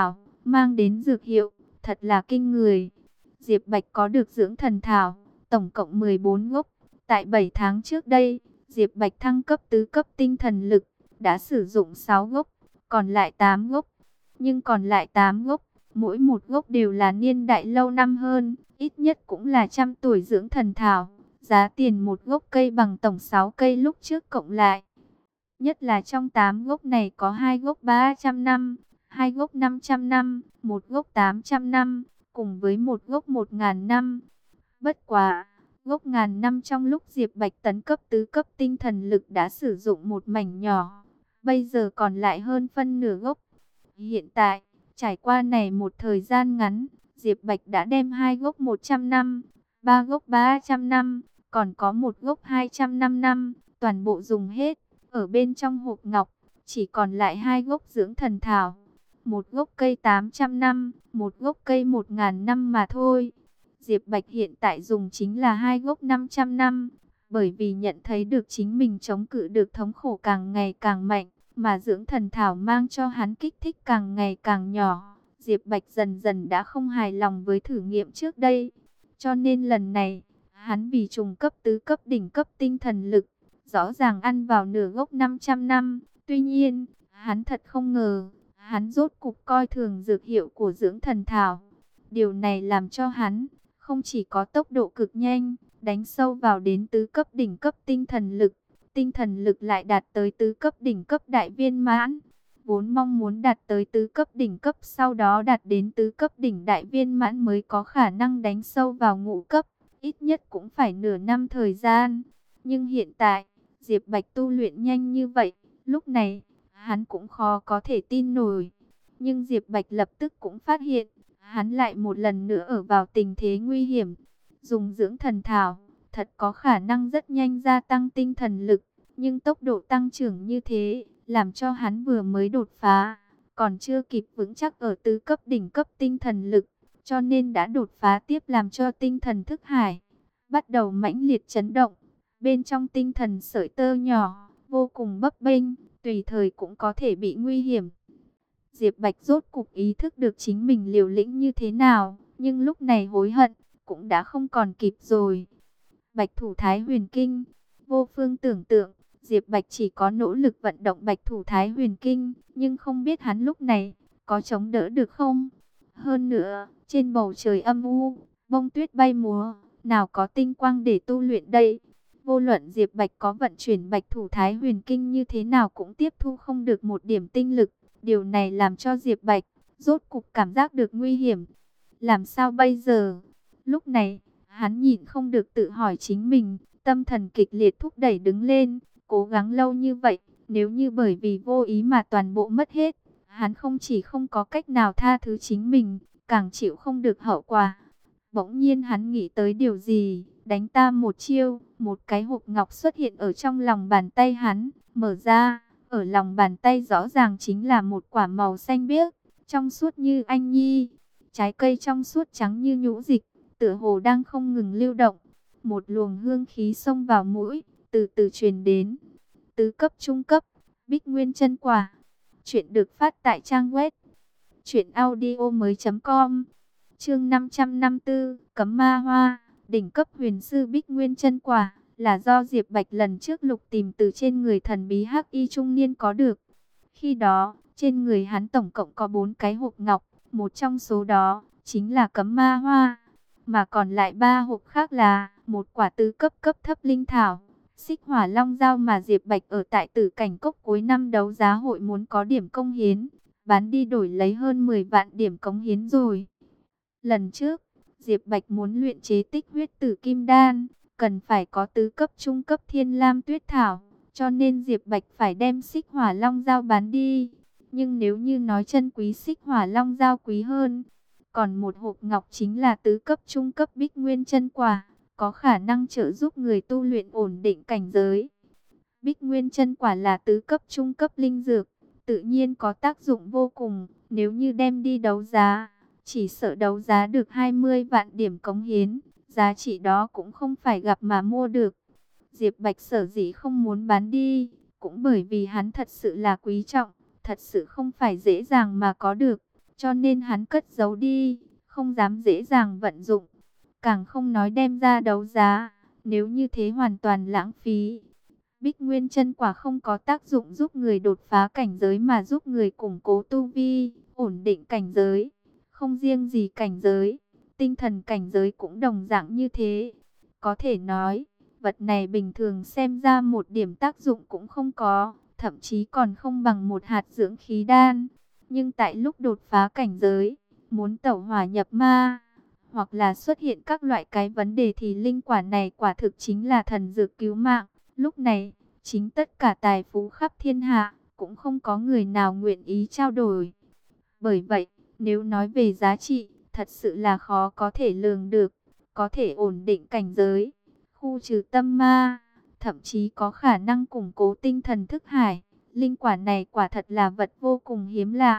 mang đến dược hiệu, thật là kinh người. Diệp Bạch có được dưỡng thần thảo, tổng cộng 14 gốc. Tại 7 tháng trước đây, Diệp Bạch thăng cấp tứ cấp tinh thần lực, đã sử dụng 6 gốc, còn lại 8 gốc. Nhưng còn lại 8 gốc, mỗi một gốc đều là niên đại lâu năm hơn, ít nhất cũng là trăm tuổi dưỡng thần thảo. Giá tiền một gốc cây bằng tổng 6 cây lúc trước cộng lại. Nhất là trong 8 gốc này có 2 gốc 300 năm, 2 gốc 500 năm, một gốc 800 năm, cùng với một gốc 1000 năm. Bất quá, gốc ngàn năm trong lúc Diệp Bạch tấn cấp tứ cấp tinh thần lực đã sử dụng một mảnh nhỏ, bây giờ còn lại hơn phân nửa gốc. Hiện tại, trải qua này một thời gian ngắn, Diệp Bạch đã đem 2 gốc 100 năm, 3 gốc 300 năm, còn có một gốc 205 năm, toàn bộ dùng hết. Ở bên trong hộp ngọc, chỉ còn lại 2 gốc dưỡng thần thảo, một gốc cây 800 năm, một gốc cây 1000 năm mà thôi. Diệp Bạch hiện tại dùng chính là 2 gốc 500 năm, bởi vì nhận thấy được chính mình chống cự được thống khổ càng ngày càng mạnh, mà dưỡng thần thảo mang cho hắn kích thích càng ngày càng nhỏ. Diệp Bạch dần dần đã không hài lòng với thử nghiệm trước đây, cho nên lần này, hắn vì trùng cấp tứ cấp đỉnh cấp tinh thần lực, rõ ràng ăn vào nửa gốc 500 năm. Tuy nhiên, hắn thật không ngờ, hắn rốt cục coi thường dược hiệu của dưỡng thần thảo. Điều này làm cho hắn không chỉ có tốc độ cực nhanh, đánh sâu vào đến tứ cấp đỉnh cấp tinh thần lực lại đạt tới tứ cấp đỉnh cấp đại viên mãn. Vốn mong muốn đạt tới tứ cấp đỉnh cấp, sau đó đạt đến tứ cấp đỉnh đại viên mãn mới có khả năng đánh sâu vào ngũ cấp, ít nhất cũng phải nửa năm thời gian. Nhưng hiện tại, Diệp Bạch tu luyện nhanh như vậy, lúc này, hắn cũng khó có thể tin nổi. Nhưng Diệp Bạch lập tức cũng phát hiện, hắn lại một lần nữa ở vào tình thế nguy hiểm. Dùng dưỡng thần thảo, thật có khả năng rất nhanh gia tăng tinh thần lực, nhưng tốc độ tăng trưởng như thế, làm cho hắn vừa mới đột phá, còn chưa kịp vững chắc ở tứ cấp đỉnh cấp tinh thần lực, cho nên đã đột phá tiếp, làm cho tinh thần thức hải bắt đầu mãnh liệt chấn động. Bên trong tinh thần sợi tơ nhỏ, vô cùng bấp bênh, tùy thời cũng có thể bị nguy hiểm. Diệp Bạch rốt cục ý thức được chính mình liều lĩnh như thế nào, nhưng lúc này hối hận cũng đã không còn kịp rồi. Bạch Thủ Thái Huyền Kinh, vô phương tưởng tượng, Diệp Bạch chỉ có nỗ lực vận động Bạch Thủ Thái Huyền Kinh, nhưng không biết hắn lúc này có chống đỡ được không. Hơn nữa, trên bầu trời âm u, bông tuyết bay múa, nào có tinh quang để tu luyện đây. Vô luận Diệp Bạch có vận chuyển Bạch Thủ Thái Huyền Kinh như thế nào cũng tiếp thu không được một điểm tinh lực. Điều này làm cho Diệp Bạch rốt cục cảm giác được nguy hiểm. Làm sao bây giờ? Lúc này, hắn nhịn không được tự hỏi chính mình, tâm thần kịch liệt thúc đẩy đứng lên. Cố gắng lâu như vậy, nếu như bởi vì vô ý mà toàn bộ mất hết, hắn không chỉ không có cách nào tha thứ chính mình, càng chịu không được hậu quả. Bỗng nhiên hắn nghĩ tới điều gì, đánh ta một chiêu, một cái hộp ngọc xuất hiện ở trong lòng bàn tay hắn, mở ra, ở lòng bàn tay rõ ràng chính là một quả màu xanh biếc, trong suốt như anh nhi, trái cây trong suốt trắng như nhũ dịch, tựa hồ đang không ngừng lưu động. Một luồng hương khí xông vào mũi, từ từ truyền đến. Tứ cấp trung cấp, Bích Nguyên chân quả. Chuyện được phát tại trang web truyệnaudiomoi.com. Chương 554, Cấm Ma Hoa, đỉnh cấp huyền sư Bích Nguyên chân quả, là do Diệp Bạch lần trước lục tìm từ trên người thần bí hắc y trung niên có được. Khi đó, trên người hắn tổng cộng có 4 cái hộp ngọc, một trong số đó chính là Cấm Ma Hoa, mà còn lại 3 hộp khác là một quả tứ cấp cấp thấp linh thảo, Xích Hỏa Long Dao mà Diệp Bạch ở tại Tử Cảnh Cốc cuối năm đấu giá hội muốn có điểm công hiến, bán đi đổi lấy hơn 10 vạn điểm cống hiến rồi. Lần trước, Diệp Bạch muốn luyện chế Tích Huyết Tử Kim Đan, cần phải có tứ cấp trung cấp Thiên Lam Tuyết Thảo, cho nên Diệp Bạch phải đem Xích Hỏa Long Dao bán đi. Nhưng nếu như nói chân quý, Xích Hỏa Long Dao quý hơn. Còn một hộp ngọc chính là tứ cấp trung cấp Bích Nguyên chân quả, có khả năng trợ giúp người tu luyện ổn định cảnh giới. Bích Nguyên chân quả là tứ cấp trung cấp linh dược, tự nhiên có tác dụng vô cùng. Nếu như đem đi đấu giá, chỉ sợ đấu giá được 20 vạn điểm cống hiến, giá trị đó cũng không phải gặp mà mua được. Diệp Bạch sở dĩ không muốn bán đi, cũng bởi vì hắn thật sự là quý trọng, thật sự không phải dễ dàng mà có được. cho nên hắn cất giấu đi, không dám dễ dàng vận dụng, càng không nói đem ra đấu giá, nếu như thế hoàn toàn lãng phí. Bích Nguyên Chân Quả không có tác dụng giúp người đột phá cảnh giới mà giúp người củng cố tu vi, ổn định cảnh giới. Không riêng gì cảnh giới, tinh thần cảnh giới cũng đồng dạng như thế. Có thể nói, vật này bình thường xem ra một điểm tác dụng cũng không có, thậm chí còn không bằng một hạt dưỡng khí đan. Nhưng tại lúc đột phá cảnh giới, muốn tẩu hỏa nhập ma, hoặc là xuất hiện các loại cái vấn đề thì linh quả này quả thực chính là thần dược cứu mạng. Lúc này, chính tất cả tài phú khắp thiên hạ, cũng không có người nào nguyện ý trao đổi. Bởi vậy, nếu nói về giá trị, thật sự là khó có thể lường được, có thể ổn định cảnh giới, khu trừ tâm ma, thậm chí có khả năng củng cố tinh thần thức hải. Linh quả này quả thật là vật vô cùng hiếm lạ.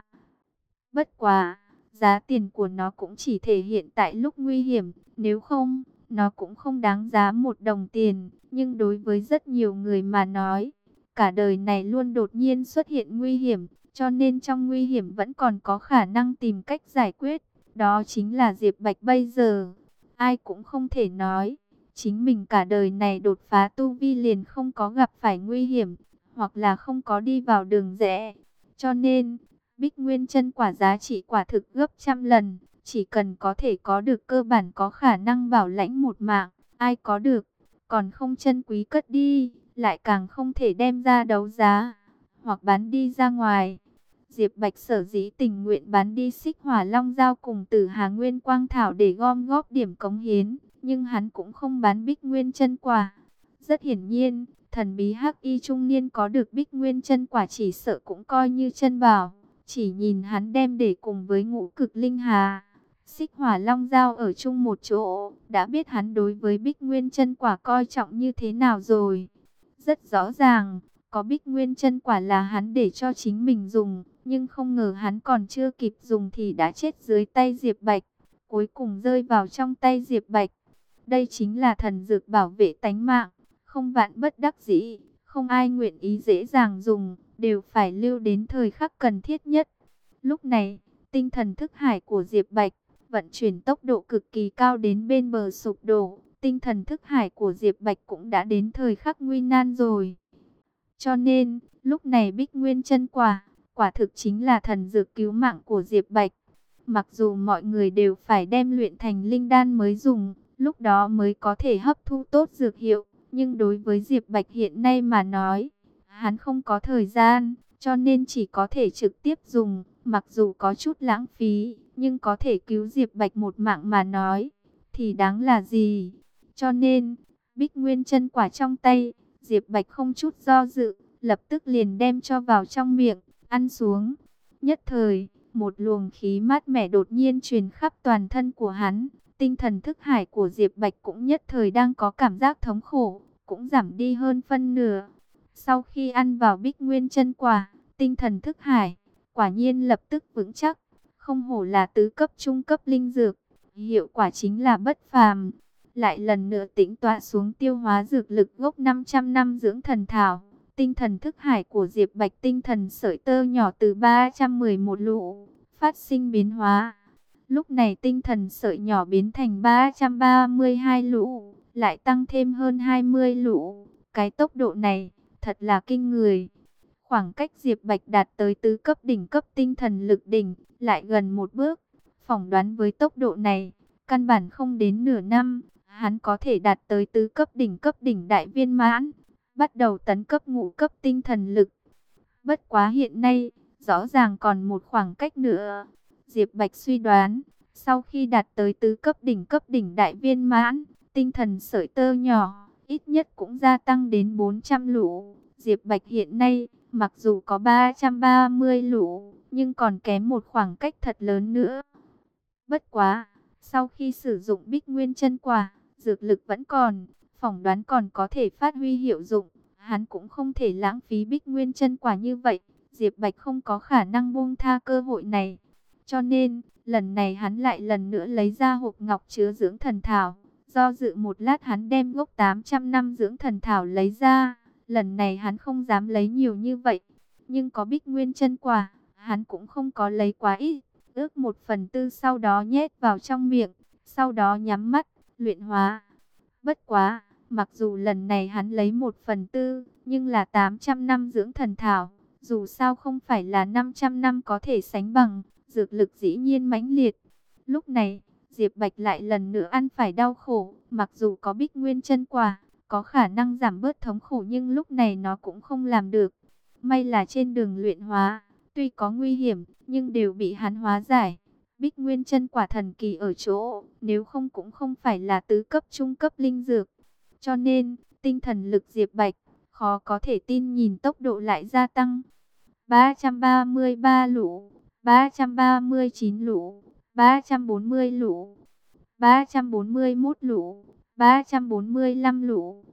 Bất quá, giá tiền của nó cũng chỉ thể hiện tại lúc nguy hiểm, nếu không, nó cũng không đáng giá một đồng tiền. Nhưng đối với rất nhiều người mà nói, cả đời này luôn đột nhiên xuất hiện nguy hiểm, cho nên trong nguy hiểm vẫn còn có khả năng tìm cách giải quyết. Đó chính là Diệp Bạch bây giờ. Ai cũng không thể nói, chính mình cả đời này đột phá tu vi liền không có gặp phải nguy hiểm, hoặc là không có đi vào đường rẽ. Cho nên, Bích Nguyên Chân Quả giá trị quả thực gấp trăm lần, chỉ cần có thể có được cơ bản có khả năng bảo lãnh một mạng, ai có được, còn không chân quý cất đi, lại càng không thể đem ra đấu giá, hoặc bán đi ra ngoài. Diệp Bạch sở dĩ tình nguyện bán đi Xích Hỏa Long Dao cùng Tử Hà Nguyên Quang Thảo để gom góp điểm cống hiến, nhưng hắn cũng không bán Bích Nguyên Chân Quả. Rất hiển nhiên, thần bí hắc y trung niên có được Bích Nguyên Chân Quả chỉ sợ cũng coi như chân bảo. Chỉ nhìn hắn đem để cùng với Ngũ Cực Linh Hà, Xích Hỏa Long Dao ở chung một chỗ, đã biết hắn đối với Bích Nguyên Chân Quả coi trọng như thế nào rồi. Rất rõ ràng, có Bích Nguyên Chân Quả là hắn để cho chính mình dùng, nhưng không ngờ hắn còn chưa kịp dùng thì đã chết dưới tay Diệp Bạch, cuối cùng rơi vào trong tay Diệp Bạch. Đây chính là thần dược bảo vệ tánh mạng, không vạn bất đắc dĩ, không ai nguyện ý dễ dàng dùng, đều phải lưu đến thời khắc cần thiết nhất. Lúc này, tinh thần thức hải của Diệp Bạch vận chuyển tốc độ cực kỳ cao đến bên bờ sụp đổ. Tinh thần thức hải của Diệp Bạch cũng đã đến thời khắc nguy nan rồi. Cho nên, lúc này Bích Nguyên Chân Quả, quả thực chính là thần dược cứu mạng của Diệp Bạch. Mặc dù mọi người đều phải đem luyện thành linh đan mới dùng, lúc đó mới có thể hấp thu tốt dược hiệu. Nhưng đối với Diệp Bạch hiện nay mà nói, hắn không có thời gian, cho nên chỉ có thể trực tiếp dùng. Mặc dù có chút lãng phí, nhưng có thể cứu Diệp Bạch một mạng mà nói, thì đáng là gì? Cho nên, Bích Nguyên Chân Quả trong tay, Diệp Bạch không chút do dự, lập tức liền đem cho vào trong miệng, ăn xuống. Nhất thời, một luồng khí mát mẻ đột nhiên truyền khắp toàn thân của hắn. Tinh thần thức hải của Diệp Bạch cũng nhất thời đang có cảm giác thống khổ, cũng giảm đi hơn phân nửa. Sau khi ăn vào Bích Nguyên Chân Quả, tinh thần thức hải quả nhiên lập tức vững chắc, không hổ là tứ cấp trung cấp linh dược, hiệu quả chính là bất phàm. Lại lần nữa tĩnh tọa xuống tiêu hóa dược lực gốc 500 năm dưỡng thần thảo. Tinh thần thức hải của Diệp Bạch tinh thần sợi tơ nhỏ từ 311 lũ, phát sinh biến hóa. Lúc này tinh thần sợi nhỏ biến thành 332 lũ, lại tăng thêm hơn 20 lũ. Cái tốc độ này, thật là kinh người. Khoảng cách Diệp Bạch đạt tới tứ cấp đỉnh cấp tinh thần lực đỉnh, lại gần một bước. Phỏng đoán với tốc độ này, căn bản không đến nửa năm, hắn có thể đạt tới tứ cấp đỉnh đại viên mãn, bắt đầu tấn cấp ngũ cấp tinh thần lực. Bất quá hiện nay, rõ ràng còn một khoảng cách nữa. Diệp Bạch suy đoán, sau khi đạt tới tứ cấp đỉnh đại viên mãn, tinh thần sợi tơ nhỏ, ít nhất cũng gia tăng đến 400 lũ. Diệp Bạch hiện nay, mặc dù có 330 lũ, nhưng còn kém một khoảng cách thật lớn nữa. Bất quá, sau khi sử dụng Bích Nguyên Chân Quả, dược lực vẫn còn, phỏng đoán còn có thể phát huy hiệu dụng. Hắn cũng không thể lãng phí Bích Nguyên Chân Quả như vậy. Diệp Bạch không có khả năng buông tha cơ hội này. Cho nên, lần này hắn lại lần nữa lấy ra hộp ngọc chứa dưỡng thần thảo. Do dự một lát hắn đem gốc 800 năm dưỡng thần thảo lấy ra. Lần này hắn không dám lấy nhiều như vậy. Nhưng có Bích Nguyên Chân Quả, hắn cũng không có lấy quá ít. ước 1/4 sau đó nhét vào trong miệng, sau đó nhắm mắt, luyện hóa. Bất quá, mặc dù lần này hắn lấy 1/4, nhưng là 800 năm dưỡng thần thảo, dù sao không phải là 500 năm có thể sánh bằng, dược lực dĩ nhiên mãnh liệt. Lúc này, Diệp Bạch lại lần nữa ăn phải đau khổ, mặc dù có Bích Nguyên chân quả, có khả năng giảm bớt thống khổ nhưng lúc này nó cũng không làm được. May là trên đường luyện hóa, tuy có nguy hiểm, nhưng đều bị hắn hóa giải. Bích Nguyên chân quả thần kỳ ở chỗ, nếu không cũng không phải là tứ cấp trung cấp linh dược. Cho nên, tinh thần lực Diệp Bạch, khó có thể tin nhìn tốc độ lại gia tăng. 333 lũ, 339 lũ, 340 lũ, 341 lũ, 345 lũ,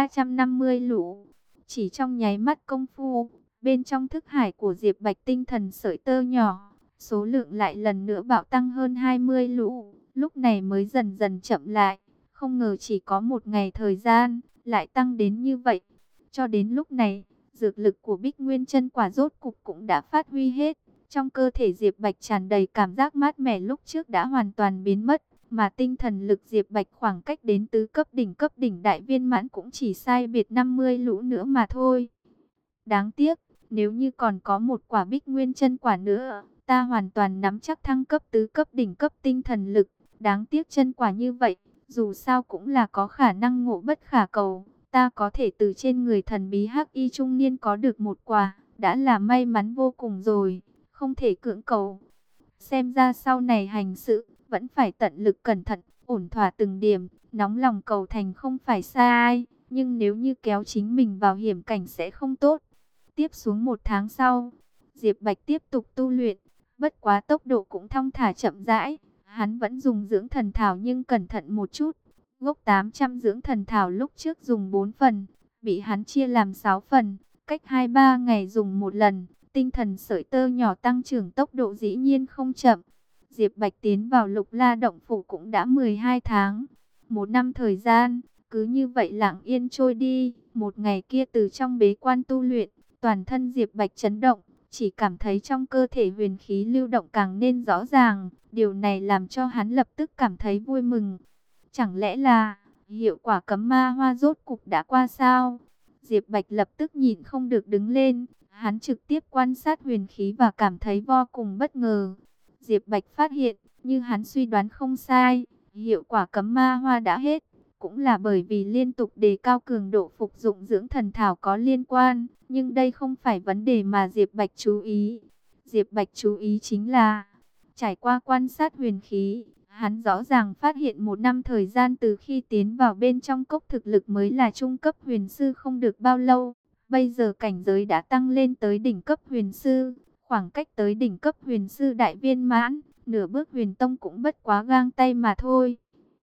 350 lũ. Chỉ trong nháy mắt công phu, bên trong thức hải của Diệp Bạch tinh thần sợi tơ nhỏ, số lượng lại lần nữa bạo tăng hơn 20 lũ, lúc này mới dần dần chậm lại. Không ngờ chỉ có một ngày thời gian, lại tăng đến như vậy. Cho đến lúc này, dược lực của Bích Nguyên chân quả rốt cục cũng đã phát huy hết. Trong cơ thể Diệp Bạch tràn đầy cảm giác mát mẻ lúc trước đã hoàn toàn biến mất. Mà tinh thần lực Diệp Bạch khoảng cách đến tứ cấp đỉnh đại viên mãn cũng chỉ sai biệt 50 lũ nữa mà thôi. Đáng tiếc, nếu như còn có một quả Bích Nguyên chân quả nữa, ta hoàn toàn nắm chắc thăng cấp tứ cấp đỉnh cấp tinh thần lực. Đáng tiếc chân quả như vậy, dù sao cũng là có khả năng ngộ bất khả cầu. Ta có thể từ trên người thần bí hắc y trung niên có được một quả, đã là may mắn vô cùng rồi, không thể cưỡng cầu. Xem ra sau này hành sự, vẫn phải tận lực cẩn thận, ổn thỏa từng điểm, nóng lòng cầu thành không phải sai, nhưng nếu như kéo chính mình vào hiểm cảnh sẽ không tốt. Tiếp xuống 1 tháng sau, Diệp Bạch tiếp tục tu luyện, bất quá tốc độ cũng thong thả chậm rãi, hắn vẫn dùng dưỡng thần thảo nhưng cẩn thận một chút. Gốc 800 dưỡng thần thảo lúc trước dùng 4 phần, bị hắn chia làm 6 phần, cách 2-3 ngày dùng một lần. Tinh thần sợi tơ nhỏ tăng trưởng tốc độ dĩ nhiên không chậm. Diệp Bạch tiến vào Lục La động phủ cũng đã 12 tháng. 1 năm thời gian, cứ như vậy lặng yên trôi đi. Một ngày kia từ trong bế quan tu luyện, toàn thân Diệp Bạch chấn động, chỉ cảm thấy trong cơ thể huyền khí lưu động càng nên rõ ràng. Điều này làm cho hắn lập tức cảm thấy vui mừng. Chẳng lẽ là hiệu quả cấm ma hoa rốt cục đã qua sao? Diệp Bạch lập tức nhịn không được đứng lên. Hắn trực tiếp quan sát huyền khí và cảm thấy vô cùng bất ngờ. Diệp Bạch phát hiện, như hắn suy đoán không sai, hiệu quả cấm ma hoa đã hết. Cũng là bởi vì liên tục đề cao cường độ phục dụng dưỡng thần thảo có liên quan. Nhưng đây không phải vấn đề mà Diệp Bạch chú ý. Diệp Bạch chú ý chính là, trải qua quan sát huyền khí, hắn rõ ràng phát hiện 1 năm thời gian từ khi tiến vào bên trong cốc thực lực mới là trung cấp huyền sư không được bao lâu. Bây giờ cảnh giới đã tăng lên tới đỉnh cấp huyền sư, khoảng cách tới đỉnh cấp huyền sư đại viên mãn, nửa bước huyền tông cũng bất quá gang tay mà thôi.